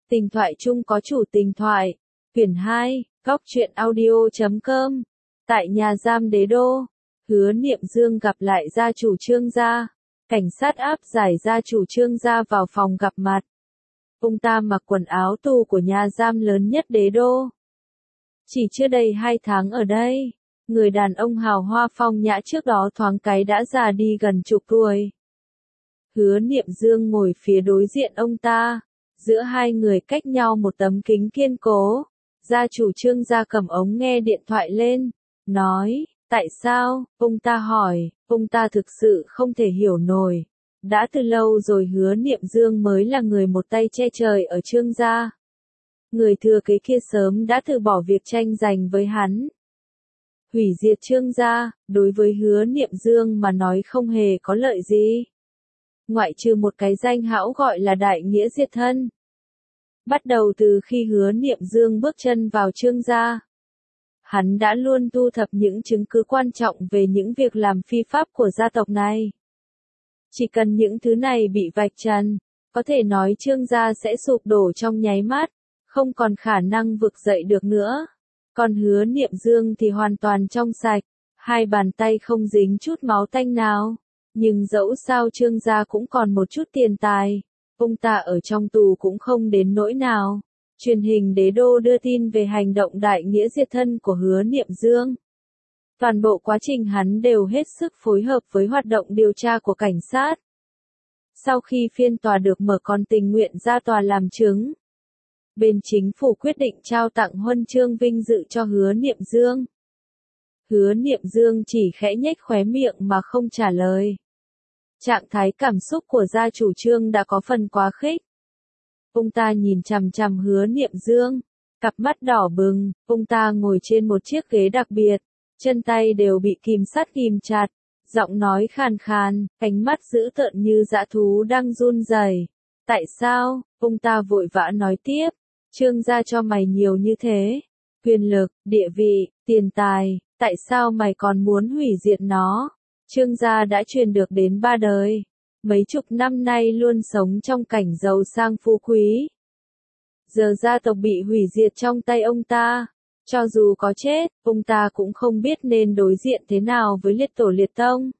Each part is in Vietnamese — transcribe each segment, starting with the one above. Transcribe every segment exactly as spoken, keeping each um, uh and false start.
Tình thoại chung có chủ tình thoại. Quyển hai, góc truyện audio chấm com. Tại nhà giam Đế Đô, Hứa Niệm Dương gặp lại gia chủ Trương gia. Cảnh sát áp giải gia chủ Trương gia vào phòng gặp mặt. Ông ta mặc quần áo tù của nhà giam lớn nhất Đế Đô. Chỉ chưa đầy hai tháng ở đây, người đàn ông hào hoa phong nhã trước đó thoáng cái đã già đi gần chục tuổi. Hứa Niệm Dương ngồi phía đối diện ông ta, giữa hai người cách nhau một tấm kính kiên cố. Gia chủ Trương gia cầm ống nghe điện thoại lên, nói, tại sao, ông ta hỏi, ông ta thực sự không thể hiểu nổi. Đã từ lâu rồi Hứa Niệm Dương mới là người một tay che trời ở Trương gia. Người thừa kế kia sớm đã từ bỏ việc tranh giành với hắn. Hủy diệt Trương gia, đối với Hứa Niệm Dương mà nói không hề có lợi gì. Ngoại trừ một cái danh hão gọi là đại nghĩa diệt thân. Bắt đầu từ khi Hứa Niệm Dương bước chân vào Trương gia, hắn đã luôn thu thập những chứng cứ quan trọng về những việc làm phi pháp của gia tộc này. Chỉ cần những thứ này bị vạch trần, có thể nói Trương gia sẽ sụp đổ trong nháy mắt, không còn khả năng vực dậy được nữa. Còn Hứa Niệm Dương thì hoàn toàn trong sạch, hai bàn tay không dính chút máu tanh nào. Nhưng dẫu sao Trương gia cũng còn một chút tiền tài, ông ta ở trong tù cũng không đến nỗi nào. Truyền hình Đế Đô đưa tin về hành động đại nghĩa diệt thân của Hứa Niệm Dương. Toàn bộ quá trình hắn đều hết sức phối hợp với hoạt động điều tra của cảnh sát. Sau khi phiên tòa được mở còn tình nguyện ra tòa làm chứng. Bên chính phủ quyết định trao tặng huân chương vinh dự cho Hứa Niệm Dương. Hứa Niệm Dương chỉ khẽ nhếch khóe miệng mà không trả lời. Trạng thái cảm xúc của gia chủ Trương đã có phần quá khích. Ông ta nhìn chằm chằm Hứa Niệm Dương, cặp mắt đỏ bừng, ông ta ngồi trên một chiếc ghế đặc biệt, chân tay đều bị kìm sắt kìm chặt, giọng nói khàn khàn, ánh mắt dữ tợn như dã thú đang run rẩy. Tại sao? Ông ta vội vã nói tiếp, Trương gia cho mày nhiều như thế, quyền lực, địa vị, tiền tài, tại sao mày còn muốn hủy diệt nó? Trương gia đã truyền được đến ba đời, mấy chục năm nay luôn sống trong cảnh giàu sang phú quý. Giờ gia tộc bị hủy diệt trong tay ông ta, cho dù có chết, ông ta cũng không biết nên đối diện thế nào với liệt tổ liệt tông.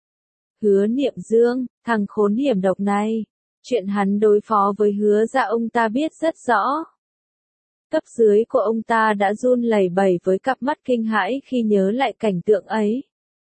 Hứa Niệm Dương, thằng khốn hiểm độc này, chuyện hắn đối phó với Hứa gia ông ta biết rất rõ. Cấp dưới của ông ta đã run lẩy bẩy với cặp mắt kinh hãi khi nhớ lại cảnh tượng ấy.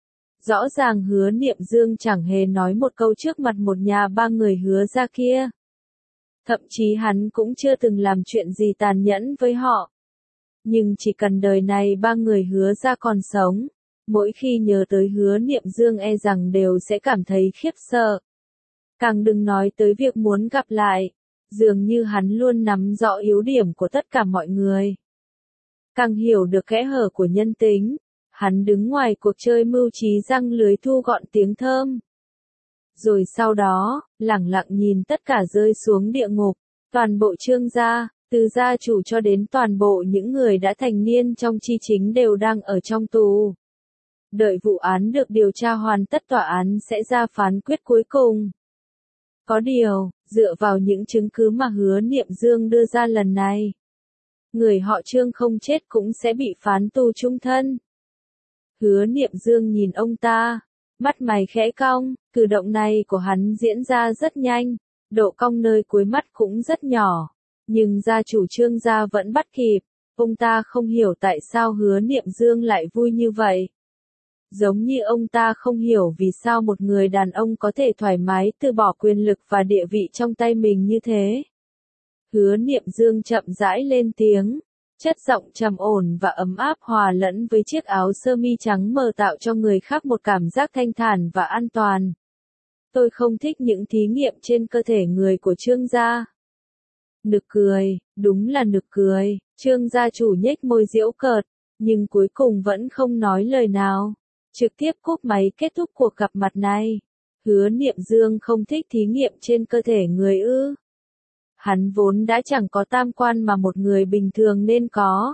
Rõ ràng Hứa Niệm Dương chẳng hề nói một câu trước mặt một nhà ba người Hứa gia kia. Thậm chí hắn cũng chưa từng làm chuyện gì tàn nhẫn với họ. Nhưng chỉ cần đời này ba người Hứa gia còn sống, mỗi khi nhớ tới Hứa Niệm Dương e rằng đều sẽ cảm thấy khiếp sợ. Càng đừng nói tới việc muốn gặp lại, dường như hắn luôn nắm rõ yếu điểm của tất cả mọi người. Càng hiểu được kẽ hở của nhân tính, hắn đứng ngoài cuộc chơi mưu trí răng lưới thu gọn tiếng thơm. Rồi sau đó, lẳng lặng nhìn tất cả rơi xuống địa ngục, toàn bộ Trương gia, từ gia chủ cho đến toàn bộ những người đã thành niên trong chi chính đều đang ở trong tù. Đợi vụ án được điều tra hoàn tất tòa án sẽ ra phán quyết cuối cùng. Có điều, dựa vào những chứng cứ mà Hứa Niệm Dương đưa ra lần này, người họ Trương không chết cũng sẽ bị phán tù chung thân. Hứa Niệm Dương nhìn ông ta, mắt mày khẽ cong, cử động này của hắn diễn ra rất nhanh, độ cong nơi cuối mắt cũng rất nhỏ, nhưng gia chủ Trương gia vẫn bắt kịp, ông ta không hiểu tại sao Hứa Niệm Dương lại vui như vậy. Giống như ông ta không hiểu vì sao một người đàn ông có thể thoải mái từ bỏ quyền lực và địa vị trong tay mình như thế. Hứa Niệm Dương chậm rãi lên tiếng, chất giọng trầm ổn và ấm áp hòa lẫn với chiếc áo sơ mi trắng mờ tạo cho người khác một cảm giác thanh thản và an toàn. Tôi không thích những thí nghiệm trên cơ thể người của Trương gia. Nực cười, đúng là nực cười, Trương gia chủ nhếch môi giễu cợt, nhưng cuối cùng vẫn không nói lời nào. Trực tiếp cúp máy kết thúc cuộc gặp mặt này. Hứa Niệm Dương không thích thí nghiệm trên cơ thể người ư. Hắn vốn đã chẳng có tam quan mà một người bình thường nên có.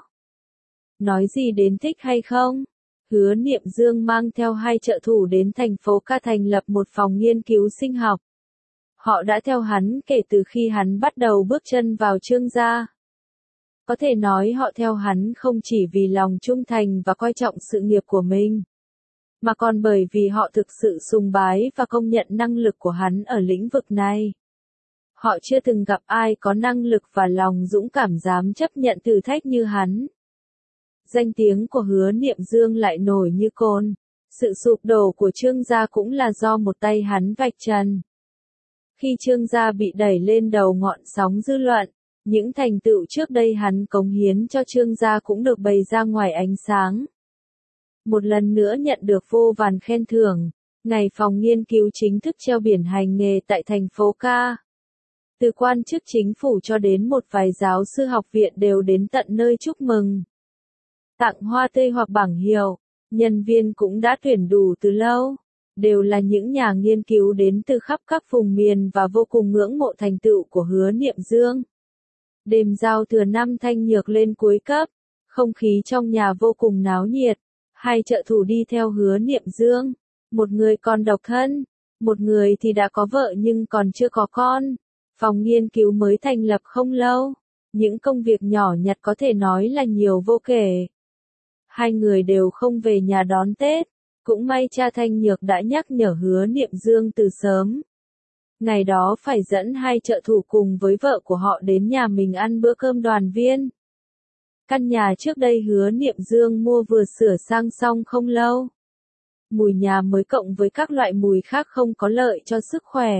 Nói gì đến thích hay không? Hứa Niệm Dương mang theo hai trợ thủ đến thành phố Ca thành lập một phòng nghiên cứu sinh học. Họ đã theo hắn kể từ khi hắn bắt đầu bước chân vào Trương gia. Có thể nói họ theo hắn không chỉ vì lòng trung thành và coi trọng sự nghiệp của mình, mà còn bởi vì họ thực sự sùng bái và công nhận năng lực của hắn ở lĩnh vực này. Họ chưa từng gặp ai có năng lực và lòng dũng cảm dám chấp nhận thử thách như hắn. Danh tiếng của Hứa Niệm Dương lại nổi như cồn. Sự sụp đổ của Trương gia cũng là do một tay hắn vạch trần. Khi Trương gia bị đẩy lên đầu ngọn sóng dư luận, những thành tựu trước đây hắn cống hiến cho Trương gia cũng được bày ra ngoài ánh sáng. Một lần nữa nhận được vô vàn khen thưởng, ngày phòng nghiên cứu chính thức treo biển hành nghề tại thành phố Ca. Từ quan chức chính phủ cho đến một vài giáo sư học viện đều đến tận nơi chúc mừng. Tặng hoa tươi hoặc bảng hiệu, nhân viên cũng đã tuyển đủ từ lâu, đều là những nhà nghiên cứu đến từ khắp các vùng miền và vô cùng ngưỡng mộ thành tựu của Hứa Niệm Dương. Đêm giao thừa năm Thanh Nhược lên cuối cấp, không khí trong nhà vô cùng náo nhiệt, hai trợ thủ đi theo Hứa Niệm Dương, một người còn độc thân, một người thì đã có vợ nhưng còn chưa có con. Phòng nghiên cứu mới thành lập không lâu, những công việc nhỏ nhặt có thể nói là nhiều vô kể. Hai người đều không về nhà đón Tết, cũng may cha Thanh Nhược đã nhắc nhở Hứa Niệm Dương từ sớm. Ngày đó phải dẫn hai trợ thủ cùng với vợ của họ đến nhà mình ăn bữa cơm đoàn viên. Căn nhà trước đây Hứa Niệm Dương mua vừa sửa sang xong không lâu. Mùi nhà mới cộng với các loại mùi khác không có lợi cho sức khỏe.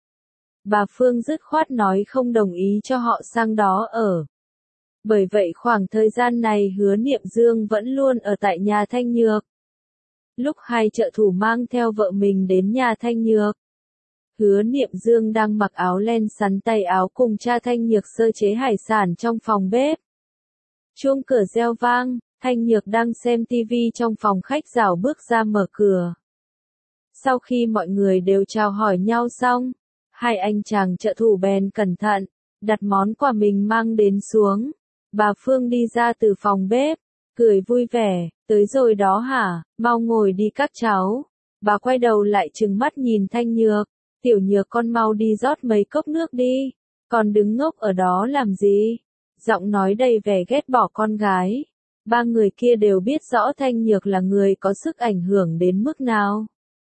Bà Phương dứt khoát nói không đồng ý cho họ sang đó ở. Bởi vậy khoảng thời gian này Hứa Niệm Dương vẫn luôn ở tại nhà Thanh Nhược. Lúc hai trợ thủ mang theo vợ mình đến nhà Thanh Nhược, Hứa Niệm Dương đang mặc áo len sắn tay áo cùng cha Thanh Nhược sơ chế hải sản trong phòng bếp. Chuông cửa reo vang, Thanh Nhược đang xem tivi trong phòng khách rảo bước ra mở cửa. Sau khi mọi người đều chào hỏi nhau xong, hai anh chàng trợ thủ bèn cẩn thận, đặt món quà mình mang đến xuống. Bà Phương đi ra từ phòng bếp, cười vui vẻ, tới rồi đó hả, mau ngồi đi các cháu. Bà quay đầu lại trừng mắt nhìn Thanh Nhược, tiểu Nhược con mau đi rót mấy cốc nước đi, còn đứng ngốc ở đó làm gì? Giọng nói đầy vẻ ghét bỏ con gái. Ba người kia đều biết rõ Thanh Nhược là người có sức ảnh hưởng đến mức nào.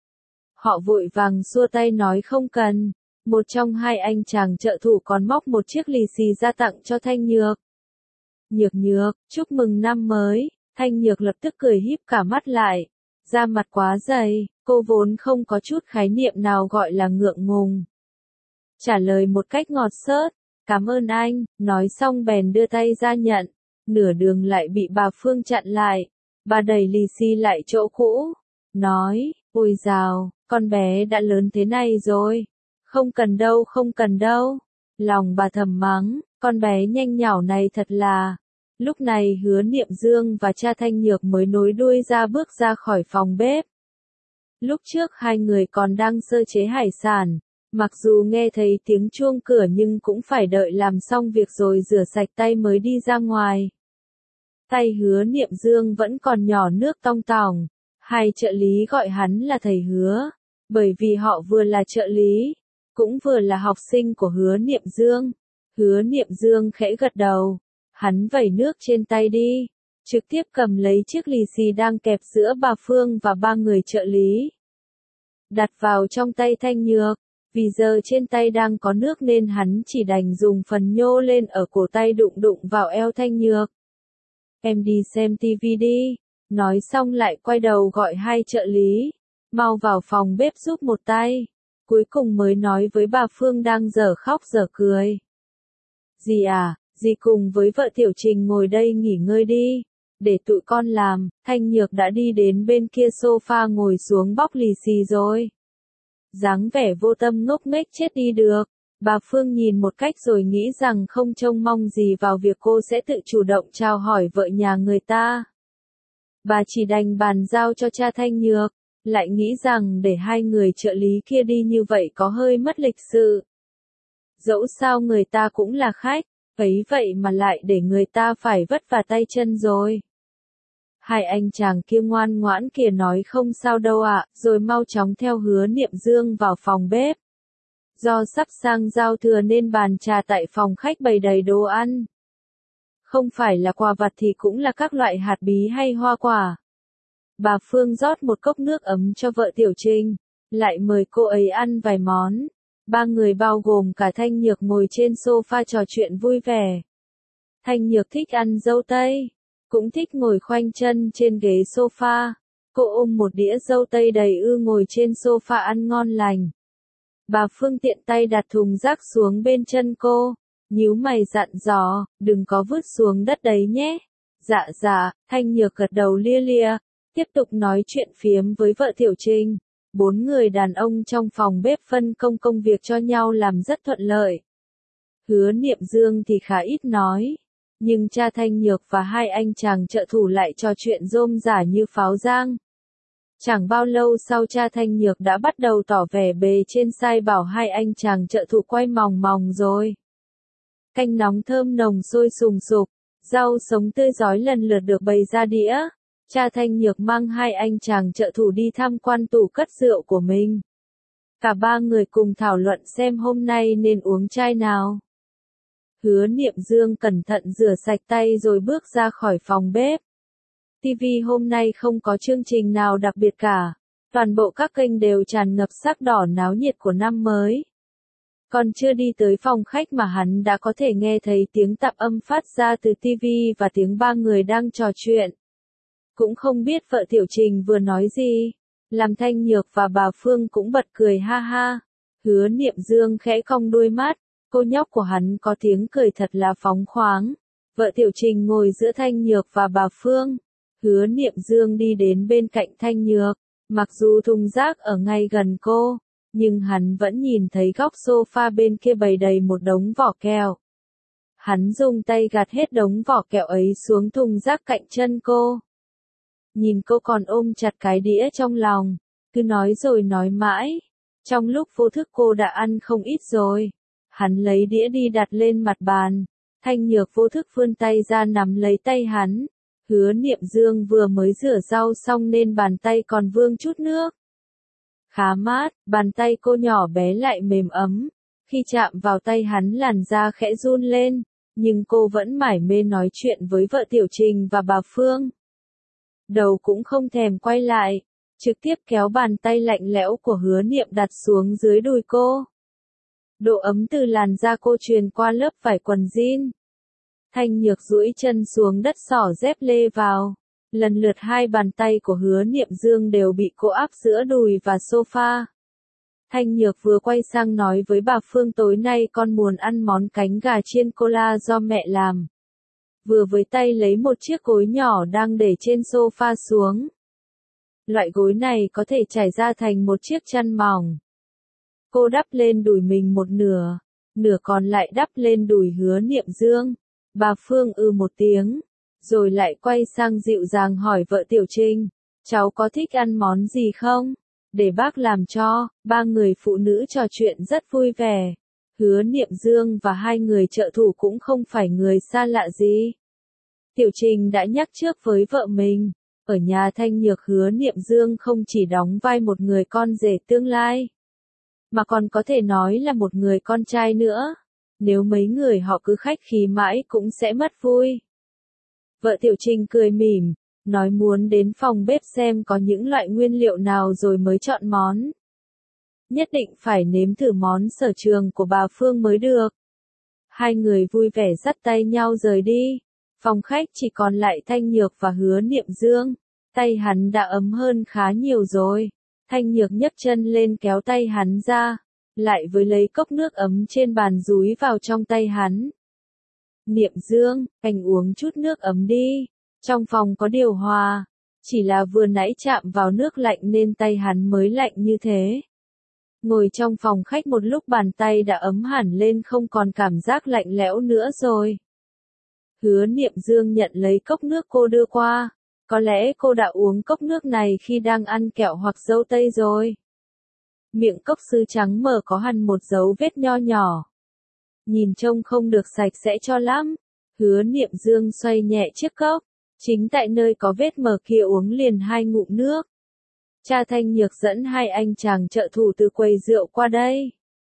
Họ vội vàng xua tay nói không cần. Một trong hai anh chàng trợ thủ còn móc một chiếc lì xì ra tặng cho Thanh Nhược. Nhược Nhược, chúc mừng năm mới. Thanh Nhược lập tức cười híp cả mắt lại. Da mặt quá dày, cô vốn không có chút khái niệm nào gọi là ngượng ngùng. Trả lời một cách ngọt xớt, cảm ơn anh, nói xong bèn đưa tay ra nhận. Nửa đường lại bị bà Phương chặn lại. Bà đẩy lì xì lại chỗ cũ. Nói, ôi dào, con bé đã lớn thế này rồi. Không cần đâu không cần đâu. Lòng bà thầm mắng, con bé nhanh nhảu này thật là. Lúc này Hứa Niệm Dương và cha Thanh Nhược mới nối đuôi ra bước ra khỏi phòng bếp. Lúc trước hai người còn đang sơ chế hải sản. Mặc dù nghe thấy tiếng chuông cửa nhưng cũng phải đợi làm xong việc rồi rửa sạch tay mới đi ra ngoài. Tay Hứa Niệm Dương vẫn còn nhỏ nước tong tỏng. Hai trợ lý gọi hắn là thầy Hứa. Bởi vì họ vừa là trợ lý, cũng vừa là học sinh của Hứa Niệm Dương. Hứa Niệm Dương khẽ gật đầu. Hắn vẩy nước trên tay đi. Trực tiếp cầm lấy chiếc lì xì đang kẹp giữa bà Phương và ba người trợ lý. Đặt vào trong tay Thanh Nhược. Vì giờ trên tay đang có nước nên hắn chỉ đành dùng phần nhô lên ở cổ tay đụng đụng vào eo Thanh Nhược. Em đi xem tivi đi. Nói xong lại quay đầu gọi hai trợ lý. Mau vào phòng bếp giúp một tay. Cuối cùng mới nói với bà Phương đang dở khóc dở cười. Dì à, dì cùng với vợ Tiểu Trình ngồi đây nghỉ ngơi đi. Để tụi con làm. Thanh Nhược đã đi đến bên kia sofa ngồi xuống bóc lì xì rồi. Dáng vẻ vô tâm ngốc nghếch chết đi được. Bà Phương nhìn một cách rồi nghĩ rằng không trông mong gì vào việc cô sẽ tự chủ động chào hỏi vợ nhà người ta. Bà chỉ đành bàn giao cho cha Thanh Nhược, lại nghĩ rằng để hai người trợ lý kia đi như vậy có hơi mất lịch sự. Dẫu sao người ta cũng là khách, ấy vậy mà lại để người ta phải vất vả tay chân rồi. Hai anh chàng kia ngoan ngoãn kia nói không sao đâu ạ, rồi mau chóng theo Hứa Niệm Dương vào phòng bếp. Do sắp sang giao thừa nên bàn trà tại phòng khách bày đầy đồ ăn. Không phải là quà vặt thì cũng là các loại hạt bí hay hoa quả. Bà Phương rót một cốc nước ấm cho vợ Tiểu Trình, lại mời cô ấy ăn vài món. Ba người bao gồm cả Thanh Nhược ngồi trên sofa trò chuyện vui vẻ. Thanh Nhược thích ăn dâu tây, cũng thích ngồi khoanh chân trên ghế sofa. Cô ôm một đĩa dâu tây đầy ư ngồi trên sofa ăn ngon lành. Bà Phương tiện tay đặt thùng rác xuống bên chân cô, nhíu mày dặn dò, đừng có vứt xuống đất đấy nhé. Dạ dạ, Thanh Nhược gật đầu lia lia, tiếp tục nói chuyện phiếm với vợ Tiểu Trình. Bốn người đàn ông trong phòng bếp phân công công việc cho nhau làm rất thuận lợi. Hứa Niệm Dương thì khá ít nói, nhưng cha Thanh Nhược và hai anh chàng trợ thủ lại trò chuyện rôm rả như pháo giang. Chẳng bao lâu sau cha Thanh Nhược đã bắt đầu tỏ vẻ bề trên sai bảo hai anh chàng trợ thủ quay mòng mòng rồi. Canh nóng thơm nồng sôi sùng sục, rau sống tươi rói lần lượt được bày ra đĩa. Cha Thanh Nhược mang hai anh chàng trợ thủ đi tham quan tủ cất rượu của mình. Cả ba người cùng thảo luận xem hôm nay nên uống chai nào. Hứa Niệm Dương cẩn thận rửa sạch tay rồi bước ra khỏi phòng bếp. ti vi hôm nay không có chương trình nào đặc biệt cả. Toàn bộ các kênh đều tràn ngập sắc đỏ náo nhiệt của năm mới. Còn chưa đi tới phòng khách mà hắn đã có thể nghe thấy tiếng tạp âm phát ra từ ti vi và tiếng ba người đang trò chuyện. Cũng không biết vợ Tiểu Trình vừa nói gì, làm Thanh Nhược và bà Phương cũng bật cười ha ha. Hứa Niệm Dương khẽ cong đôi mắt, cô nhóc của hắn có tiếng cười thật là phóng khoáng. Vợ Tiểu Trình ngồi giữa Thanh Nhược và bà Phương. Hứa Niệm Dương đi đến bên cạnh Thanh Nhược, mặc dù thùng rác ở ngay gần cô, nhưng hắn vẫn nhìn thấy góc sofa bên kia bày đầy một đống vỏ kẹo. Hắn dùng tay gạt hết đống vỏ kẹo ấy xuống thùng rác cạnh chân cô. Nhìn cô còn ôm chặt cái đĩa trong lòng, cứ nói rồi nói mãi. Trong lúc vô thức cô đã ăn không ít rồi. Hắn lấy đĩa đi đặt lên mặt bàn. Thanh Nhược vô thức vươn tay ra nắm lấy tay hắn. Hứa Niệm Dương vừa mới rửa rau xong nên bàn tay còn vương chút nước. Khá mát, bàn tay cô nhỏ bé lại mềm ấm. Khi chạm vào tay hắn làn da khẽ run lên, nhưng cô vẫn mải mê nói chuyện với vợ Tiểu Trình và bà Phương. Đầu cũng không thèm quay lại, trực tiếp kéo bàn tay lạnh lẽo của Hứa Niệm đặt xuống dưới đùi cô. Độ ấm từ làn da cô truyền qua lớp vải quần jean. Thanh Nhược duỗi chân xuống đất xỏ dép lê vào. Lần lượt hai bàn tay của Hứa Niệm Dương đều bị cô áp giữa đùi và sofa. Thanh Nhược vừa quay sang nói với bà Phương tối nay con muốn ăn món cánh gà chiên cola do mẹ làm. Vừa với tay lấy một chiếc gối nhỏ đang để trên sofa xuống. Loại gối này có thể trải ra thành một chiếc chăn mỏng. Cô đắp lên đùi mình một nửa, nửa còn lại đắp lên đùi Hứa Niệm Dương. Bà Phương ư một tiếng, rồi lại quay sang dịu dàng hỏi vợ Tiểu Trình, cháu có thích ăn món gì không? Để bác làm cho. Ba người phụ nữ trò chuyện rất vui vẻ. Hứa Niệm Dương và hai người trợ thủ cũng không phải người xa lạ gì. Tiểu Trình đã nhắc trước với vợ mình, ở nhà Thanh Nhược Hứa Niệm Dương không chỉ đóng vai một người con rể tương lai, mà còn có thể nói là một người con trai nữa. Nếu mấy người họ cứ khách khí mãi cũng sẽ mất vui. Vợ Tiểu Trình cười mỉm, nói muốn đến phòng bếp xem có những loại nguyên liệu nào rồi mới chọn món. Nhất định phải nếm thử món sở trường của bà Phương mới được. Hai người vui vẻ dắt tay nhau rời đi. Phòng khách chỉ còn lại Thanh Nhược và Hứa Niệm Dương. Tay hắn đã ấm hơn khá nhiều rồi. Thanh Nhược nhấc chân lên kéo tay hắn ra, lại với lấy cốc nước ấm trên bàn dúi vào trong tay hắn. Niệm Dương, anh uống chút nước ấm đi. Trong phòng có điều hòa. Chỉ là vừa nãy chạm vào nước lạnh nên tay hắn mới lạnh như thế. Ngồi trong phòng khách một lúc bàn tay đã ấm hẳn lên không còn cảm giác lạnh lẽo nữa rồi. Hứa Niệm Dương nhận lấy cốc nước cô đưa qua. Có lẽ cô đã uống cốc nước này khi đang ăn kẹo hoặc dâu tây rồi. Miệng cốc sứ trắng mở có hẳn một dấu vết nho nhỏ. Nhìn trông không được sạch sẽ cho lắm. Hứa Niệm Dương xoay nhẹ chiếc cốc. Chính tại nơi có vết mở kia uống liền hai ngụm nước. Cha Thanh Nhược dẫn hai anh chàng trợ thủ từ quầy rượu qua đây.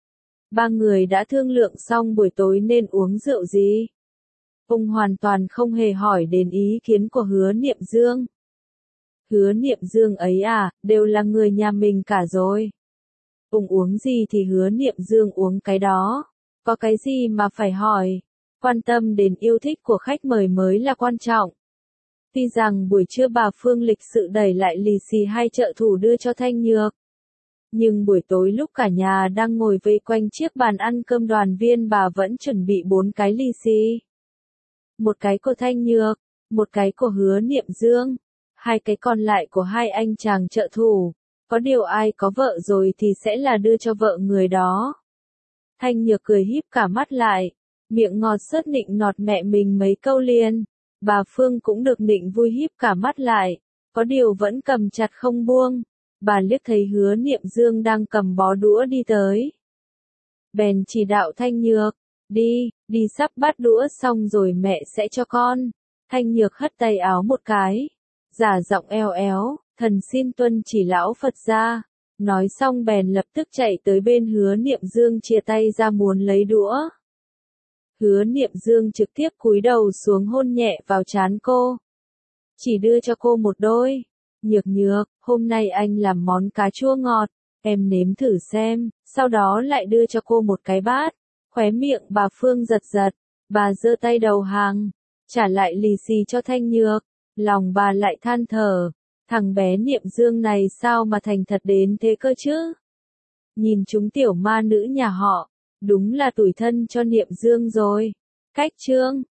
Ba người đã thương lượng xong buổi tối nên uống rượu gì. Ông hoàn toàn không hề hỏi đến ý kiến của Hứa Niệm Dương. Hứa Niệm Dương ấy à, đều là người nhà mình cả rồi. Ông uống gì thì Hứa Niệm Dương uống cái đó. Có cái gì mà phải hỏi. Quan tâm đến yêu thích của khách mời mới là quan trọng. Tuy rằng buổi trưa bà Phương lịch sự đẩy lại lì xì hay trợ thủ đưa cho Thanh Nhược. Nhưng buổi tối lúc cả nhà đang ngồi vây quanh chiếc bàn ăn cơm đoàn viên bà vẫn chuẩn bị bốn cái lì xì. Một cái của Thanh Nhược, một cái của Hứa Niệm Dương, hai cái còn lại của hai anh chàng trợ thủ. Có điều ai có vợ rồi thì sẽ là đưa cho vợ người đó. Thanh Nhược cười híp cả mắt lại, miệng ngọt sớt nịnh nọt mẹ mình mấy câu liền. Bà Phương cũng được nịnh vui híp cả mắt lại, có điều vẫn cầm chặt không buông. Bà liếc thấy Hứa Niệm Dương đang cầm bó đũa đi tới. Bèn chỉ đạo Thanh Nhược, đi, đi sắp bát đũa xong rồi mẹ sẽ cho con. Thanh Nhược hất tay áo một cái, giả giọng eo éo, thần xin tuân chỉ lão Phật ra. Nói xong bèn lập tức chạy tới bên Hứa Niệm Dương chia tay ra muốn lấy đũa. Hứa Niệm Dương trực tiếp cúi đầu xuống hôn nhẹ vào trán cô. Chỉ đưa cho cô một đôi. Nhược Nhược, hôm nay anh làm món cá chua ngọt, em nếm thử xem, sau đó lại đưa cho cô một cái bát. Khóe miệng bà Phương giật giật, bà giơ tay đầu hàng, trả lại lì xì cho Thanh Nhược. Lòng bà lại than thở, thằng bé Niệm Dương này sao mà thành thật đến thế cơ chứ? Nhìn chúng tiểu ma nữ nhà họ, đúng là tủi thân cho Niệm Dương rồi. Cách chương